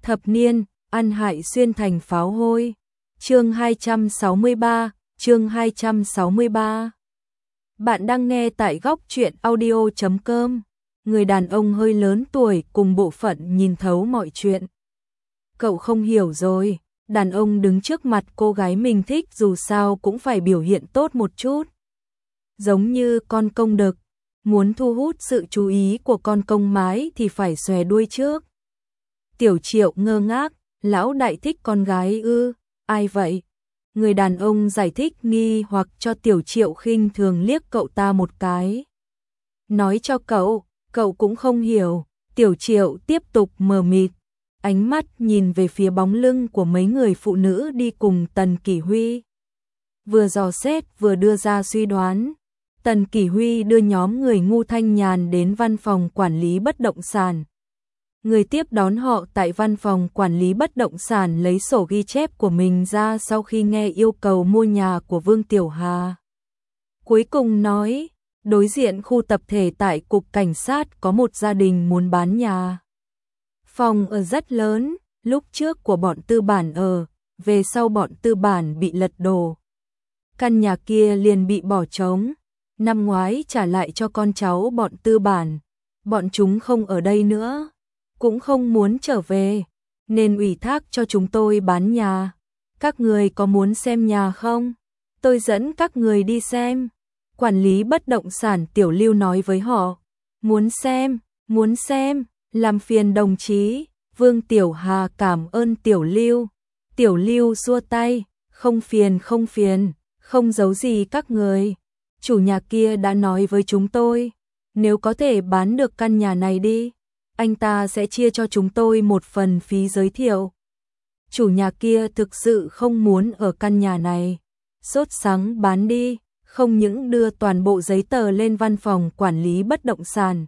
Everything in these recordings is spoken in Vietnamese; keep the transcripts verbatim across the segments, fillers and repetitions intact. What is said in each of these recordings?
Thập niên, ăn hại xuyên thành pháo hôi. Chương hai trăm sáu mươi ba, chương hai trăm sáu mươi ba. Bạn đang nghe tại góc truyện audio chấm com. Người đàn ông hơi lớn tuổi cùng bộ phận nhìn thấu mọi chuyện. Cậu không hiểu rồi, đàn ông đứng trước mặt cô gái mình thích dù sao cũng phải biểu hiện tốt một chút. Giống như con công đực, muốn thu hút sự chú ý của con công mái thì phải xòe đuôi trước. Tiểu Triệu ngơ ngác, lão đại thích con gái ư, ai vậy? Người đàn ông giải thích nghi hoặc cho Tiểu Triệu khinh thường liếc cậu ta một cái. Nói cho cậu, cậu cũng không hiểu. Tiểu Triệu tiếp tục mờ mịt, ánh mắt nhìn về phía bóng lưng của mấy người phụ nữ đi cùng Tần Kỷ Huy. Vừa dò xét vừa đưa ra suy đoán. Tần Kỷ Huy đưa nhóm người ngu thanh nhàn đến văn phòng quản lý bất động sản. Người tiếp đón họ tại văn phòng quản lý bất động sản lấy sổ ghi chép của mình ra sau khi nghe yêu cầu mua nhà của Vương Tiểu Hà. Cuối cùng nói, đối diện khu tập thể tại cục cảnh sát có một gia đình muốn bán nhà. Phòng ở rất lớn, lúc trước của bọn tư bản ở, về sau bọn tư bản bị lật đổ. Căn nhà kia liền bị bỏ trống, năm ngoái trả lại cho con cháu bọn tư bản, bọn chúng không ở đây nữa. Cũng không muốn trở về, nên ủy thác cho chúng tôi bán nhà. Các người có muốn xem nhà không? Tôi dẫn các người đi xem. Quản lý bất động sản Tiểu Lưu nói với họ. Muốn xem, muốn xem, làm phiền đồng chí. Vương Tiểu Hà cảm ơn Tiểu Lưu. Tiểu Lưu xua tay, không phiền không phiền, không giấu gì các người. Chủ nhà kia đã nói với chúng tôi, nếu có thể bán được căn nhà này đi, anh ta sẽ chia cho chúng tôi một phần phí giới thiệu. Chủ nhà kia thực sự không muốn ở căn nhà này, sốt sắng bán đi, không những đưa toàn bộ giấy tờ lên văn phòng quản lý bất động sản,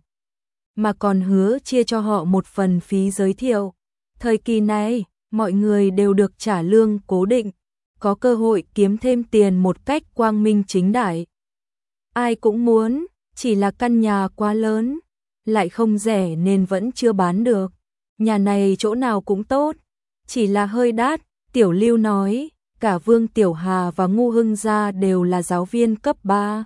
mà còn hứa chia cho họ một phần phí giới thiệu. Thời kỳ này, mọi người đều được trả lương cố định, có cơ hội kiếm thêm tiền một cách quang minh chính đại. Ai cũng muốn, chỉ là căn nhà quá lớn, lại không rẻ nên vẫn chưa bán được. Nhà này chỗ nào cũng tốt, chỉ là hơi đắt. Tiểu Lưu nói, cả Vương Tiểu Hà và Ngu Hưng Gia đều là giáo viên cấp ba.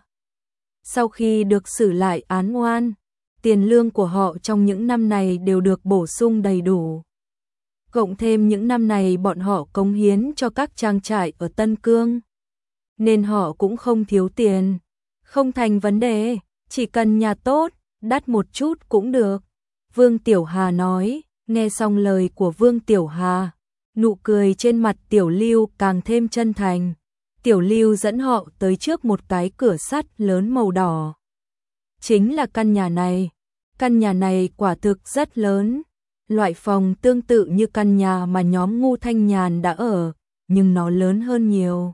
Sau khi được xử lại án oan, tiền lương của họ trong những năm này đều được bổ sung đầy đủ. Cộng thêm những năm này bọn họ cống hiến cho các trang trại ở Tân Cương, nên họ cũng không thiếu tiền. Không thành vấn đề, chỉ cần nhà tốt, đắt một chút cũng được. Vương Tiểu Hà nói. Nghe xong lời của Vương Tiểu Hà, nụ cười trên mặt Tiểu Lưu càng thêm chân thành. Tiểu Lưu dẫn họ tới trước một cái cửa sắt lớn màu đỏ. Chính là căn nhà này. Căn nhà này quả thực rất lớn. Loại phòng tương tự như căn nhà mà nhóm Ngu Thanh Nhàn đã ở, nhưng nó lớn hơn nhiều.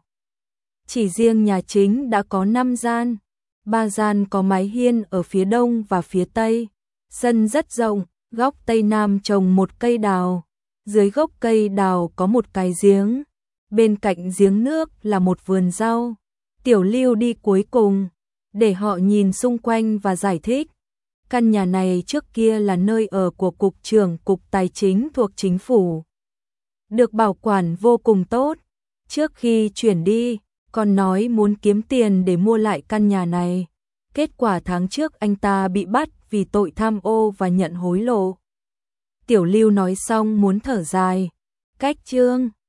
Chỉ riêng nhà chính đã có năm gian. Ba gian có mái hiên ở phía đông và phía tây. Sân rất rộng, góc tây nam trồng một cây đào. Dưới gốc cây đào có một cái giếng. Bên cạnh giếng nước là một vườn rau. Tiểu Lưu đi cuối cùng, để họ nhìn xung quanh và giải thích. Căn nhà này trước kia là nơi ở của Cục trưởng Cục Tài chính thuộc Chính phủ. Được bảo quản vô cùng tốt. Trước khi chuyển đi, còn nói muốn kiếm tiền để mua lại căn nhà này. Kết quả tháng trước anh ta bị bắt vì tội tham ô và nhận hối lộ. Tiểu Lưu nói xong muốn thở dài. Cách chương